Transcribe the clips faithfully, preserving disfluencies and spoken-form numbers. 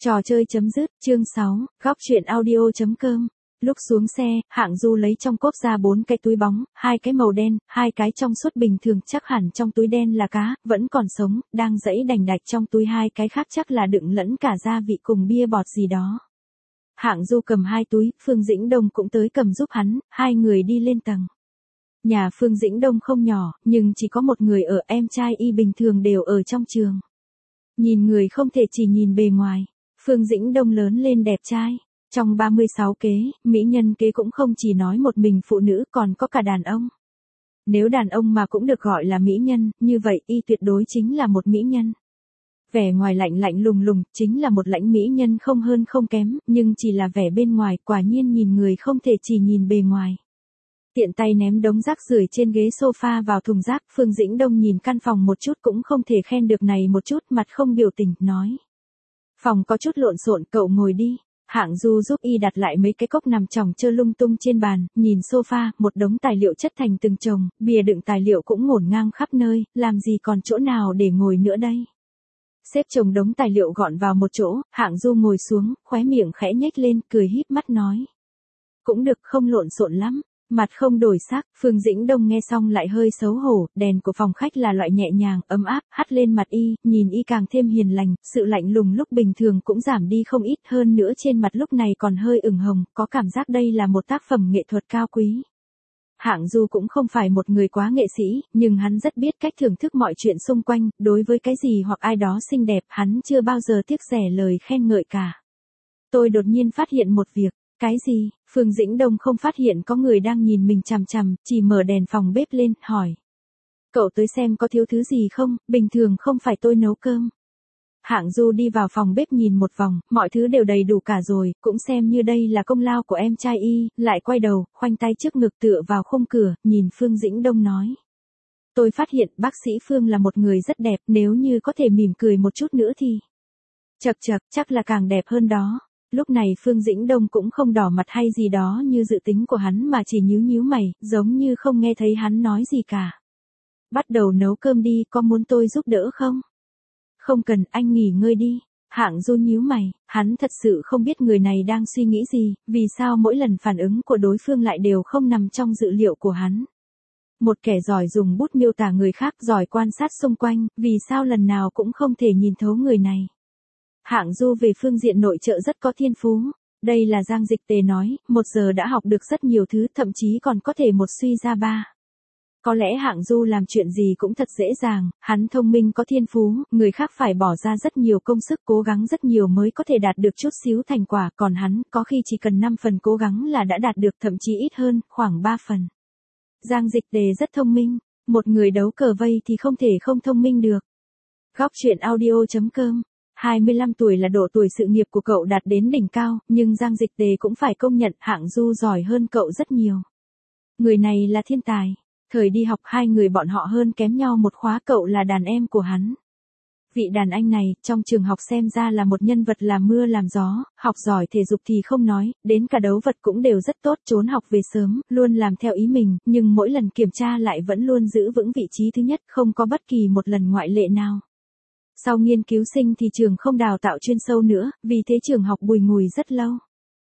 Trò chơi chấm dứt, chương sáu, góc truyện audio chấm com. Lúc xuống xe, Hạng Du lấy trong cốp ra bốn cái túi bóng, hai cái màu đen, hai cái trong suốt bình thường chắc hẳn trong túi đen là cá, vẫn còn sống, đang giãy đành đạch trong túi hai cái khác chắc là đựng lẫn cả gia vị cùng bia bọt gì đó. Hạng Du cầm hai túi, Phương Dĩnh Đông cũng tới cầm giúp hắn, hai người đi lên tầng. Nhà Phương Dĩnh Đông không nhỏ, nhưng chỉ có một người ở, em trai y bình thường đều ở trong trường. Nhìn người không thể chỉ nhìn bề ngoài. Phương Dĩnh Đông lớn lên đẹp trai. Trong ba mươi sáu kế, mỹ nhân kế cũng không chỉ nói một mình phụ nữ còn có cả đàn ông. Nếu đàn ông mà cũng được gọi là mỹ nhân, như vậy y tuyệt đối chính là một mỹ nhân. Vẻ ngoài lạnh lạnh lùng lùng, chính là một lãnh mỹ nhân không hơn không kém, nhưng chỉ là vẻ bên ngoài, quả nhiên nhìn người không thể chỉ nhìn bề ngoài. Tiện tay ném đống rác rưởi trên ghế sofa vào thùng rác, Phương Dĩnh Đông nhìn căn phòng một chút cũng không thể khen được này một chút, mặt không biểu tình, nói. Phòng có chút lộn xộn, cậu ngồi đi. Hạng Du giúp y đặt lại mấy cái cốc nằm chồng chơ lung tung trên bàn, nhìn sofa, một đống tài liệu chất thành từng chồng, bìa đựng tài liệu cũng ngổn ngang khắp nơi, làm gì còn chỗ nào để ngồi nữa đây. Xếp chồng đống tài liệu gọn vào một chỗ, Hạng Du ngồi xuống, khóe miệng khẽ nhếch lên, cười híp mắt nói. Cũng được, không lộn xộn lắm. Mặt không đổi sắc, Phương Dĩnh Đông nghe xong lại hơi xấu hổ, đèn của phòng khách là loại nhẹ nhàng, ấm áp, hắt lên mặt y, nhìn y càng thêm hiền lành, sự lạnh lùng lúc bình thường cũng giảm đi không ít, hơn nữa trên mặt lúc này còn hơi ửng hồng, có cảm giác đây là một tác phẩm nghệ thuật cao quý. Hạng Du cũng không phải một người quá nghệ sĩ, nhưng hắn rất biết cách thưởng thức mọi chuyện xung quanh, đối với cái gì hoặc ai đó xinh đẹp, hắn chưa bao giờ tiếc rẻ lời khen ngợi cả. Tôi đột nhiên phát hiện một việc. Cái gì? Phương Dĩnh Đông không phát hiện có người đang nhìn mình chằm chằm, chỉ mở đèn phòng bếp lên, hỏi. Cậu tới xem có thiếu thứ gì không, bình thường không phải tôi nấu cơm. Hạng Du đi vào phòng bếp nhìn một vòng, mọi thứ đều đầy đủ cả rồi, cũng xem như đây là công lao của em trai y, lại quay đầu, khoanh tay trước ngực tựa vào khung cửa, nhìn Phương Dĩnh Đông nói. Tôi phát hiện bác sĩ Phương là một người rất đẹp, nếu như có thể mỉm cười một chút nữa thì. Chật chật, chắc là càng đẹp hơn đó. Lúc này Phương Dĩnh Đông cũng không đỏ mặt hay gì đó như dự tính của hắn mà chỉ nhíu nhíu mày, giống như không nghe thấy hắn nói gì cả. Bắt đầu nấu cơm đi, có muốn tôi giúp đỡ không? Không cần, anh nghỉ ngơi đi. Hạng Du nhíu mày, hắn thật sự không biết người này đang suy nghĩ gì, vì sao mỗi lần phản ứng của đối phương lại đều không nằm trong dự liệu của hắn. Một kẻ giỏi dùng bút miêu tả người khác, giỏi quan sát xung quanh, vì sao lần nào cũng không thể nhìn thấu người này. Hạng Du về phương diện nội trợ rất có thiên phú. Đây là Giang Dịch Tề nói, một giờ đã học được rất nhiều thứ, thậm chí còn có thể một suy ra ba. Có lẽ Hạng Du làm chuyện gì cũng thật dễ dàng, hắn thông minh có thiên phú, người khác phải bỏ ra rất nhiều công sức cố gắng rất nhiều mới có thể đạt được chút xíu thành quả, còn hắn có khi chỉ cần năm phần cố gắng là đã đạt được, thậm chí ít hơn, khoảng ba phần. Giang Dịch Tề rất thông minh, một người đấu cờ vây thì không thể không thông minh được. Góc truyện audio chấm com. hai mươi lăm tuổi là độ tuổi sự nghiệp của cậu đạt đến đỉnh cao, nhưng Giang Dịch Tề cũng phải công nhận Hạng Du giỏi hơn cậu rất nhiều. Người này là thiên tài. Thời đi học hai người bọn họ hơn kém nhau một khóa, cậu là đàn em của hắn. Vị đàn anh này, trong trường học xem ra là một nhân vật làm mưa làm gió, học giỏi thể dục thì không nói, đến cả đấu vật cũng đều rất tốt, trốn học về sớm, luôn làm theo ý mình, nhưng mỗi lần kiểm tra lại vẫn luôn giữ vững vị trí thứ nhất, không có bất kỳ một lần ngoại lệ nào. Sau nghiên cứu sinh thì trường không đào tạo chuyên sâu nữa, vì thế trường học bùi ngùi rất lâu.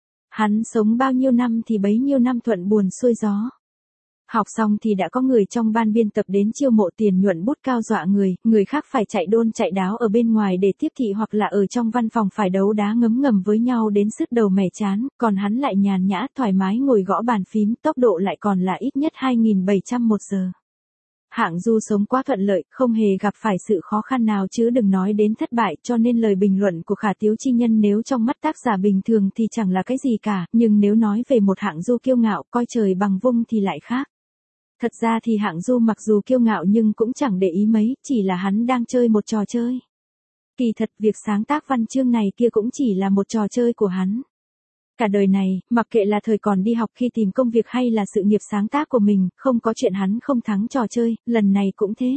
Hắn sống bao nhiêu năm thì bấy nhiêu năm thuận buồm xuôi gió. Học xong thì đã có người trong ban biên tập đến chiêu mộ, tiền nhuận bút cao dọa người, người khác phải chạy đôn chạy đáo ở bên ngoài để tiếp thị hoặc là ở trong văn phòng phải đấu đá ngấm ngầm với nhau đến sứt đầu mẻ chán, còn hắn lại nhàn nhã thoải mái ngồi gõ bàn phím, tốc độ lại còn là ít nhất hai nghìn bảy trăm một giờ. Hạng Du sống quá thuận lợi, không hề gặp phải sự khó khăn nào chứ đừng nói đến thất bại, cho nên lời bình luận của Khả Tiếu Chi Nhân nếu trong mắt tác giả bình thường thì chẳng là cái gì cả, nhưng nếu nói về một Hạng Du kiêu ngạo, coi trời bằng vung thì lại khác. Thật ra thì Hạng Du mặc dù kiêu ngạo nhưng cũng chẳng để ý mấy, chỉ là hắn đang chơi một trò chơi. Kỳ thật việc sáng tác văn chương này kia cũng chỉ là một trò chơi của hắn. Cả đời này, mặc kệ là thời còn đi học khi tìm công việc hay là sự nghiệp sáng tác của mình, không có chuyện hắn không thắng trò chơi, lần này cũng thế.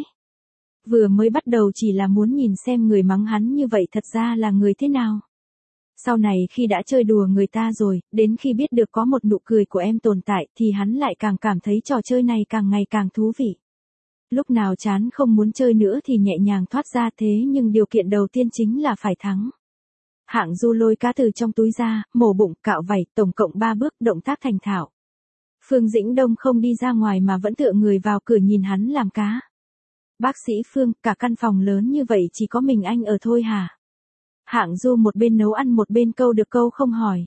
Vừa mới bắt đầu chỉ là muốn nhìn xem người mắng hắn như vậy thật ra là người thế nào. Sau này khi đã chơi đùa người ta rồi, đến khi biết được có một nụ cười của em tồn tại thì hắn lại càng cảm thấy trò chơi này càng ngày càng thú vị. Lúc nào chán không muốn chơi nữa thì nhẹ nhàng thoát ra, thế nhưng điều kiện đầu tiên chính là phải thắng. Hạng Du lôi cá từ trong túi ra, mổ bụng, cạo vảy, tổng cộng ba bước, động tác thành thạo. Phương Dĩnh Đông không đi ra ngoài mà vẫn tựa người vào cửa nhìn hắn làm cá. Bác sĩ Phương, cả căn phòng lớn như vậy chỉ có mình anh ở thôi hả? Hạng Du một bên nấu ăn một bên câu được câu không hỏi.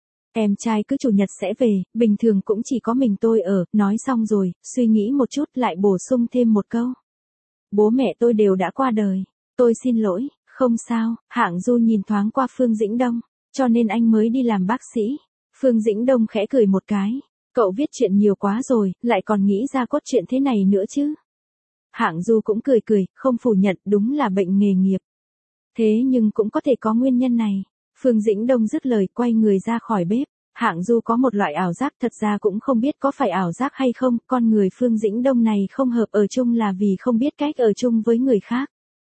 Em trai cứ chủ nhật sẽ về, bình thường cũng chỉ có mình tôi ở, nói xong rồi, suy nghĩ một chút lại bổ sung thêm một câu. Bố mẹ tôi đều đã qua đời. Tôi xin lỗi, không sao. Hạng Du nhìn thoáng qua Phương Dĩnh Đông, cho nên anh mới đi làm bác sĩ. Phương Dĩnh Đông khẽ cười một cái. Cậu viết chuyện nhiều quá rồi, lại còn nghĩ ra cốt truyện thế này nữa chứ. Hạng Du cũng cười cười, không phủ nhận, đúng là bệnh nghề nghiệp. Thế nhưng cũng có thể có nguyên nhân này. Phương Dĩnh Đông dứt lời quay người ra khỏi bếp. Hạng Du có một loại ảo giác, thật ra cũng không biết có phải ảo giác hay không, con người Phương Dĩnh Đông này không hợp ở chung là vì không biết cách ở chung với người khác.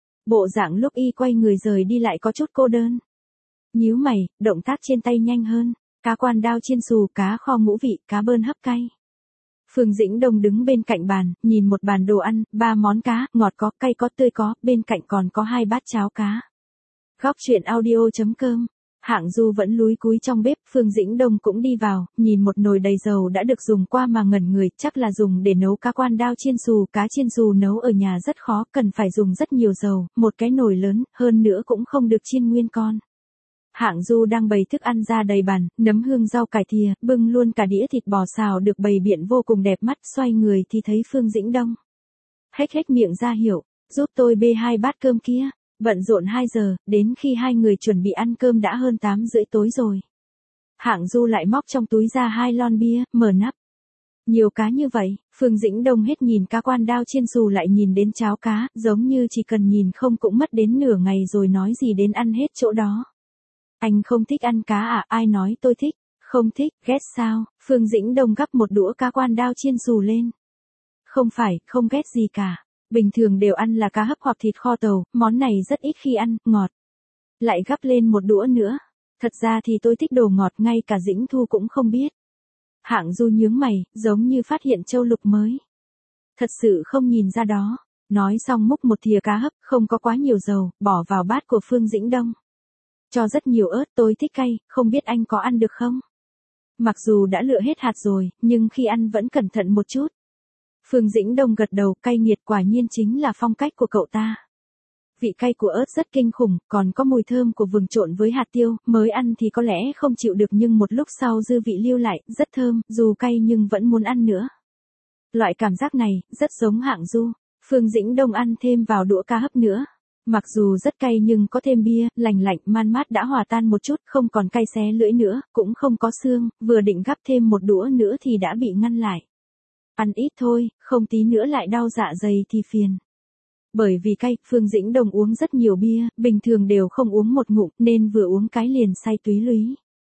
Bộ dạng lúc y quay người rời đi lại có chút cô đơn. Nhíu mày, động tác trên tay nhanh hơn, cá quan đao chiên xù, cá kho ngũ vị, cá bơn hấp cay. Phương Dĩnh Đông đứng bên cạnh bàn, nhìn một bàn đồ ăn, ba món cá, ngọt có, cay có, tươi có, bên cạnh còn có hai bát cháo cá. Góc truyện audio chấm com. Hạng Du vẫn lúi cúi trong bếp, Phương Dĩnh Đông cũng đi vào, nhìn một nồi đầy dầu đã được dùng qua mà ngẩn người, chắc là dùng để nấu cá quan đao chiên xù, cá chiên xù nấu ở nhà rất khó, cần phải dùng rất nhiều dầu, một cái nồi lớn, hơn nữa cũng không được chiên nguyên con. Hạng Du đang bày thức ăn ra đầy bàn, nấm hương rau cải thìa, bưng luôn cả đĩa thịt bò xào được bày biện vô cùng đẹp mắt, xoay người thì thấy Phương Dĩnh Đông. Hếch hếch miệng ra hiệu, giúp tôi bê hai bát cơm kia. Bận rộn hai giờ, đến khi hai người chuẩn bị ăn cơm đã hơn tám rưỡi tối rồi. Hạng Du lại móc trong túi ra hai lon bia, mở nắp. Nhiều cá như vậy, Phương Dĩnh Đông hết nhìn cá quan đao chiên xù lại nhìn đến cháo cá, giống như chỉ cần nhìn không cũng mất đến nửa ngày rồi nói gì đến ăn hết chỗ đó. Anh không thích ăn cá à, ai nói tôi thích, không thích, ghét sao? Phương Dĩnh Đông gắp một đũa cá quan đao chiên xù lên. Không phải, không ghét gì cả. Bình thường đều ăn là cá hấp hoặc thịt kho tàu, món này rất ít khi ăn, ngọt. Lại gắp lên một đũa nữa. Thật ra thì tôi thích đồ ngọt, ngay cả Dĩnh Thu cũng không biết. Hạng Du nhướng mày, giống như phát hiện châu lục mới. Thật sự không nhìn ra đó. Nói xong múc một thìa cá hấp, không có quá nhiều dầu, bỏ vào bát của Phương Dĩnh Đông. Cho rất nhiều ớt, tôi thích cay, không biết anh có ăn được không? Mặc dù đã lựa hết hạt rồi, nhưng khi ăn vẫn cẩn thận một chút. Phương Dĩnh Đông gật đầu, cay nghiệt, quả nhiên chính là phong cách của cậu ta. Vị cay của ớt rất kinh khủng, còn có mùi thơm của vừng trộn với hạt tiêu, mới ăn thì có lẽ không chịu được nhưng một lúc sau dư vị lưu lại, rất thơm, dù cay nhưng vẫn muốn ăn nữa. Loại cảm giác này, rất giống Hạng Du. Phương Dĩnh Đông ăn thêm vào đũa cá hấp nữa. Mặc dù rất cay nhưng có thêm bia, lành lạnh, man mát đã hòa tan một chút, không còn cay xé lưỡi nữa, cũng không có xương, vừa định gắp thêm một đũa nữa thì đã bị ngăn lại. Ăn ít thôi, không tí nữa lại đau dạ dày thì phiền. Bởi vì cay, Phương Dĩnh Đông uống rất nhiều bia, bình thường đều không uống một ngụm, nên vừa uống cái liền say túy lúy.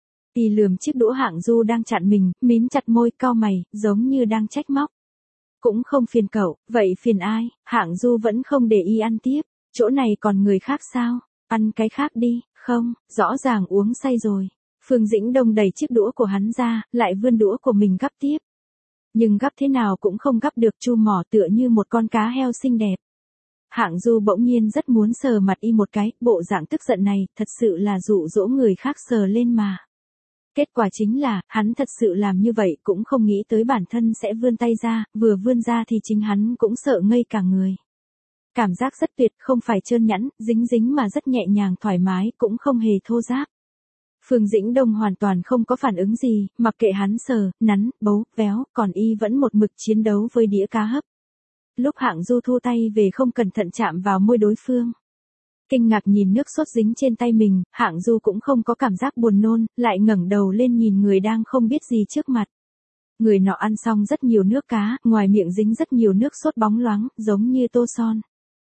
Y lườm chiếc đũa Hạng Du đang chặn mình, mím chặt môi, cau mày, giống như đang trách móc. Cũng không phiền cậu, vậy phiền ai? Hạng Du vẫn không để y ăn tiếp. Chỗ này còn người khác sao? Ăn cái khác đi, không, rõ ràng uống say rồi. Phương Dĩnh Đông đẩy chiếc đũa của hắn ra, lại vươn đũa của mình gắp tiếp. Nhưng gắp thế nào cũng không gắp được, chu mỏ tựa như một con cá heo xinh đẹp. Hạng Du bỗng nhiên rất muốn sờ mặt y một cái, bộ dạng tức giận này, thật sự là dụ dỗ người khác sờ lên mà. Kết quả chính là, hắn thật sự làm như vậy cũng không nghĩ tới bản thân sẽ vươn tay ra, vừa vươn ra thì chính hắn cũng sợ ngây cả người. Cảm giác rất tuyệt, không phải trơn nhẵn, dính dính mà rất nhẹ nhàng thoải mái, cũng không hề thô ráp. Phương Dĩnh Đông hoàn toàn không có phản ứng gì, mặc kệ hắn sờ, nắn, bấu, véo, còn y vẫn một mực chiến đấu với đĩa cá hấp. Lúc Hạng Du thu tay về không cẩn thận chạm vào môi đối phương. Kinh ngạc nhìn nước sốt dính trên tay mình, Hạng Du cũng không có cảm giác buồn nôn, lại ngẩng đầu lên nhìn người đang không biết gì trước mặt. Người nọ ăn xong rất nhiều nước cá, ngoài miệng dính rất nhiều nước sốt bóng loáng, giống như tô son.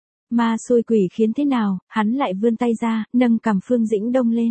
Ma xui quỷ khiến thế nào, hắn lại vươn tay ra, nâng cằm Phương Dĩnh Đông lên.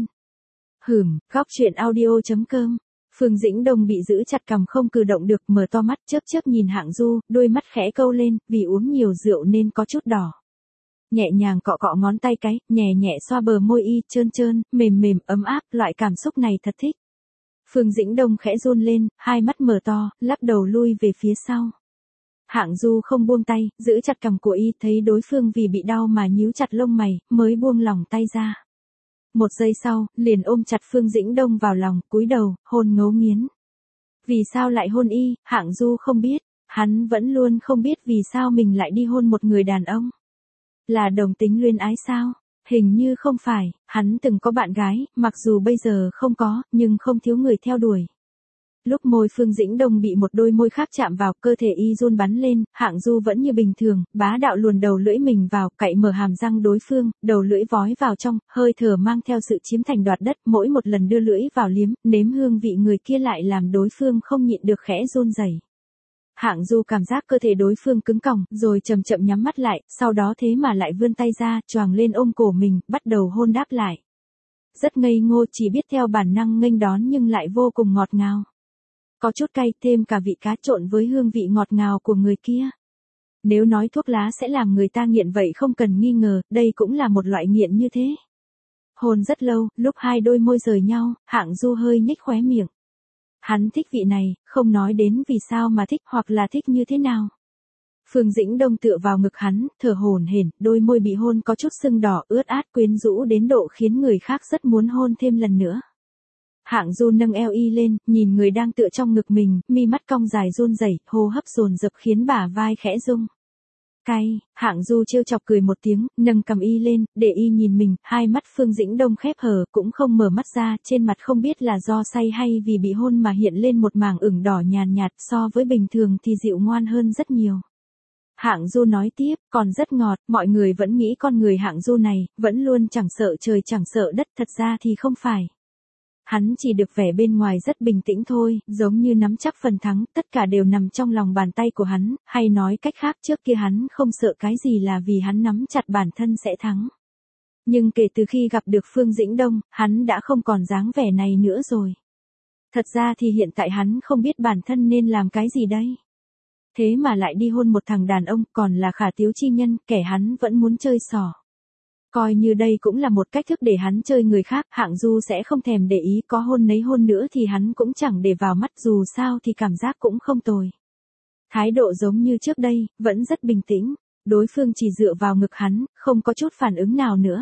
Hửm, góc truyện audio chấm com. Phương Dĩnh Đông bị giữ chặt cằm không cử động được, mở to mắt chớp chớp nhìn Hạng Du, đôi mắt khẽ câu lên, vì uống nhiều rượu nên có chút đỏ. Nhẹ nhàng cọ cọ ngón tay cái, nhẹ nhẹ xoa bờ môi y, trơn trơn, mềm mềm, ấm áp, loại cảm xúc này thật thích. Phương Dĩnh Đông khẽ run lên, hai mắt mở to, lắc đầu lui về phía sau. Hạng Du không buông tay, giữ chặt cằm của y, thấy đối phương vì bị đau mà nhíu chặt lông mày, mới buông lỏng tay ra. một giây sau, liền ôm chặt Phương Dĩnh Đông vào lòng, cúi đầu, hôn ngấu nghiến. Vì sao lại hôn y, Hạng Du không biết, hắn vẫn luôn không biết vì sao mình lại đi hôn một người đàn ông. Là đồng tính luyến ái sao? Hình như không phải, hắn từng có bạn gái, mặc dù bây giờ không có, nhưng không thiếu người theo đuổi. Lúc môi Phương Dĩnh Đông bị một đôi môi khác chạm vào, cơ thể y run bắn lên, Hạng Du vẫn như bình thường, bá đạo luồn đầu lưỡi mình vào, cạy mở hàm răng đối phương, đầu lưỡi vói vào trong, hơi thở mang theo sự chiếm thành đoạt đất, mỗi một lần đưa lưỡi vào liếm, nếm hương vị người kia lại làm đối phương không nhịn được khẽ run rẩy. Hạng Du cảm giác cơ thể đối phương cứng còng, rồi chậm chậm nhắm mắt lại, sau đó thế mà lại vươn tay ra, choàng lên ôm cổ mình, bắt đầu hôn đáp lại. Rất ngây ngô, chỉ biết theo bản năng nghênh đón nhưng lại vô cùng ngọt ngào. Có chút cay, thêm cả vị cá trộn với hương vị ngọt ngào của người kia. Nếu nói thuốc lá sẽ làm người ta nghiện vậy không cần nghi ngờ, đây cũng là một loại nghiện như thế. Hôn rất lâu, lúc hai đôi môi rời nhau, Hạng Du hơi nhếch khóe miệng. Hắn thích vị này, không nói đến vì sao mà thích hoặc là thích như thế nào. Phương Dĩnh Đông tựa vào ngực hắn, thở hổn hển, đôi môi bị hôn có chút sưng đỏ, ướt át quyến rũ đến độ khiến người khác rất muốn hôn thêm lần nữa. Hạng Du nâng eo y lên, nhìn người đang tựa trong ngực mình, mi mắt cong dài run rẩy, hô hấp dồn dập khiến bả vai khẽ rung. Cay, Hạng Du trêu chọc cười một tiếng, nâng cầm y lên, để y nhìn mình, hai mắt Phương Dĩnh Đông khép hờ, cũng không mở mắt ra, trên mặt không biết là do say hay vì bị hôn mà hiện lên một mảng ửng đỏ nhàn nhạt, so với bình thường thì dịu ngoan hơn rất nhiều. Hạng Du nói tiếp, còn rất ngọt, mọi người vẫn nghĩ con người Hạng Du này, vẫn luôn chẳng sợ trời chẳng sợ đất, thật ra thì không phải. Hắn chỉ được vẻ bên ngoài rất bình tĩnh thôi, giống như nắm chắc phần thắng, tất cả đều nằm trong lòng bàn tay của hắn, hay nói cách khác trước kia hắn không sợ cái gì là vì hắn nắm chặt bản thân sẽ thắng. Nhưng kể từ khi gặp được Phương Dĩnh Đông, hắn đã không còn dáng vẻ này nữa rồi. Thật ra thì hiện tại hắn không biết bản thân nên làm cái gì đây. Thế mà lại đi hôn một thằng đàn ông, còn là khả tiếu chi nhân, kẻ hắn vẫn muốn chơi xỏ. Coi như đây cũng là một cách thức để hắn chơi người khác, Hạng Du sẽ không thèm để ý, có hôn nấy hôn nữa thì hắn cũng chẳng để vào mắt, dù sao thì cảm giác cũng không tồi. Thái độ giống như trước đây, vẫn rất bình tĩnh, đối phương chỉ dựa vào ngực hắn, không có chút phản ứng nào nữa.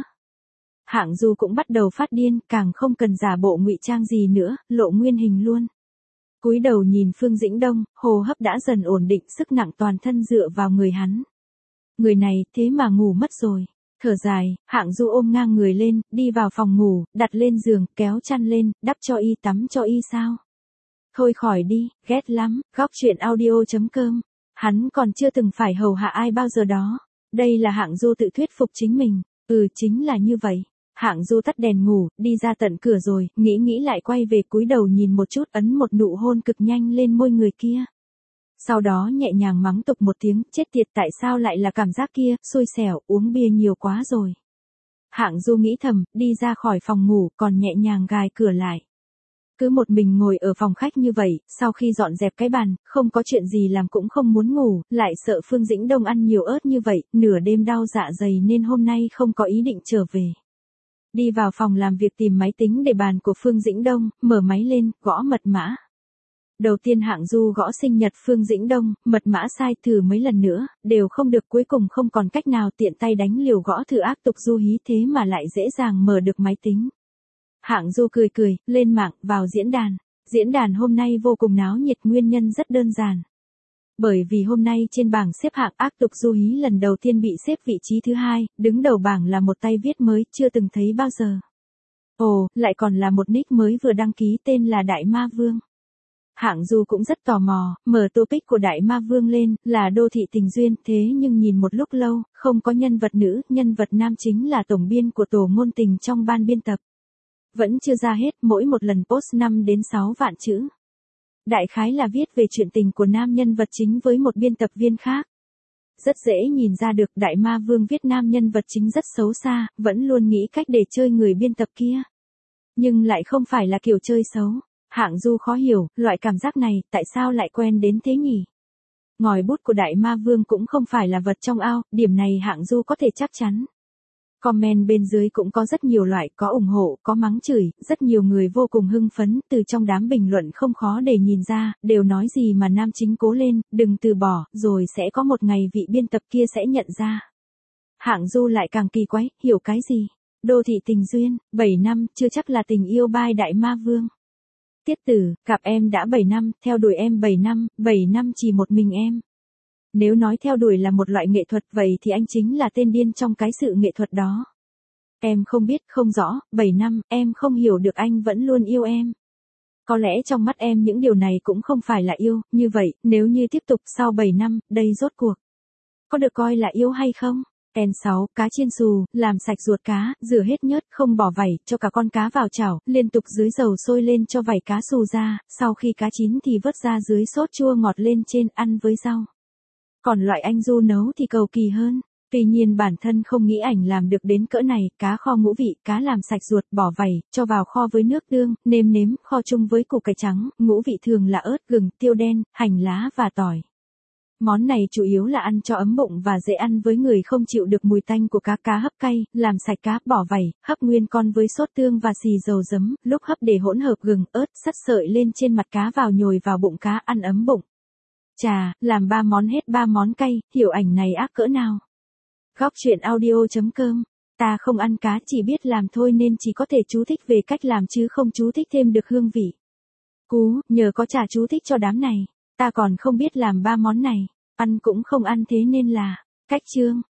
Hạng Du cũng bắt đầu phát điên, càng không cần giả bộ ngụy trang gì nữa, lộ nguyên hình luôn. Cúi đầu nhìn Phương Dĩnh Đông, hô hấp đã dần ổn định, sức nặng toàn thân dựa vào người hắn. Người này thế mà ngủ mất rồi. Thở dài, Hạng Du ôm ngang người lên, đi vào phòng ngủ, đặt lên giường, kéo chăn lên, đắp cho y tắm cho y sao. Thôi khỏi đi, ghét lắm, góc chuyện audio chấm com. Hắn còn chưa từng phải hầu hạ ai bao giờ đó. Đây là Hạng Du tự thuyết phục chính mình. Ừ, chính là như vậy. Hạng Du tắt đèn ngủ, đi ra tận cửa rồi, nghĩ nghĩ lại quay về cúi đầu nhìn một chút, ấn một nụ hôn cực nhanh lên môi người kia. Sau đó nhẹ nhàng mắng tục một tiếng, chết tiệt, tại sao lại là cảm giác kia, xui xẻo, uống bia nhiều quá rồi. Hạng Du nghĩ thầm, đi ra khỏi phòng ngủ, còn nhẹ nhàng gài cửa lại. Cứ một mình ngồi ở phòng khách như vậy, sau khi dọn dẹp cái bàn, không có chuyện gì làm cũng không muốn ngủ, lại sợ Phương Dĩnh Đông ăn nhiều ớt như vậy, nửa đêm đau dạ dày nên hôm nay không có ý định trở về. Đi vào phòng làm việc tìm máy tính để bàn của Phương Dĩnh Đông, mở máy lên, gõ mật mã. Đầu tiên Hạng Du gõ sinh nhật Phương Dĩnh Đông, mật mã sai thử mấy lần nữa, đều không được, cuối cùng không còn cách nào, tiện tay đánh liều gõ thử ác tục du hí, thế mà lại dễ dàng mở được máy tính. Hạng Du cười cười, lên mạng, vào diễn đàn. Diễn đàn hôm nay vô cùng náo nhiệt, nguyên nhân rất đơn giản. Bởi vì hôm nay trên bảng xếp hạng ác tục du hí lần đầu tiên bị xếp vị trí thứ hai, đứng đầu bảng là một tay viết mới, chưa từng thấy bao giờ. Ồ, lại còn là một nick mới vừa đăng ký tên là Đại Ma Vương. Hạng Du cũng rất tò mò, mở topic của Đại Ma Vương lên, là đô thị tình duyên, thế nhưng nhìn một lúc lâu, không có nhân vật nữ, nhân vật nam chính là tổng biên của tổ ngôn tình trong ban biên tập. Vẫn chưa ra hết, mỗi một lần post năm đến sáu vạn chữ. Đại khái là viết về chuyện tình của nam nhân vật chính với một biên tập viên khác. Rất dễ nhìn ra được Đại Ma Vương viết nam nhân vật chính rất xấu xa, vẫn luôn nghĩ cách để chơi người biên tập kia. Nhưng lại không phải là kiểu chơi xấu. Hạng Du khó hiểu, loại cảm giác này, tại sao lại quen đến thế nhỉ? Ngòi bút của Đại Ma Vương cũng không phải là vật trong ao, điểm này Hạng Du có thể chắc chắn. Comment bên dưới cũng có rất nhiều loại, có ủng hộ, có mắng chửi, rất nhiều người vô cùng hưng phấn, từ trong đám bình luận không khó để nhìn ra, đều nói gì mà nam chính cố lên, đừng từ bỏ, rồi sẽ có một ngày vị biên tập kia sẽ nhận ra. Hạng Du lại càng kỳ quái, hiểu cái gì? Đô thị tình duyên, bảy năm, chưa chắc là tình yêu bai đại ma vương. Tiết Tử, gặp em đã bảy năm, theo đuổi em bảy năm, bảy năm chỉ một mình em. Nếu nói theo đuổi là một loại nghệ thuật vậy thì anh chính là tên điên trong cái sự nghệ thuật đó. Em không biết, không rõ, bảy năm, em không hiểu được anh vẫn luôn yêu em. Có lẽ trong mắt em những điều này cũng không phải là yêu, như vậy, nếu như tiếp tục sau bảy năm, đây rốt cuộc có được coi là yêu hay không? En sáu, cá chiên xù, làm sạch ruột cá, rửa hết nhớt, không bỏ vảy, cho cả con cá vào chảo, liên tục dưới dầu sôi lên cho vảy cá xù ra, sau khi cá chín thì vớt ra dưới sốt chua ngọt lên trên ăn với rau. Còn loại anh Du nấu thì cầu kỳ hơn. Tuy nhiên bản thân không nghĩ ảnh làm được đến cỡ này, cá kho ngũ vị, cá làm sạch ruột, bỏ vảy, cho vào kho với nước tương, nêm nếm, kho chung với củ cải trắng, ngũ vị thường là ớt, gừng, tiêu đen, hành lá và tỏi. Món này chủ yếu là ăn cho ấm bụng và dễ ăn với người không chịu được mùi tanh của cá. Cá hấp cay, làm sạch cá, bỏ vảy, hấp nguyên con với sốt tương và xì dầu giấm, lúc hấp để hỗn hợp gừng, ớt, sắt sợi lên trên mặt cá vào nhồi vào bụng cá, ăn ấm bụng. Chà, làm ba món hết ba món cay, hiểu ảnh này ác cỡ nào. Góc truyện audio chấm com. Ta không ăn cá, chỉ biết làm thôi nên chỉ có thể chú thích về cách làm chứ không chú thích thêm được hương vị. Cú, nhờ có trả chú thích cho đám này. Ta còn không biết làm ba món này, ăn cũng không ăn thế nên là, cách chương.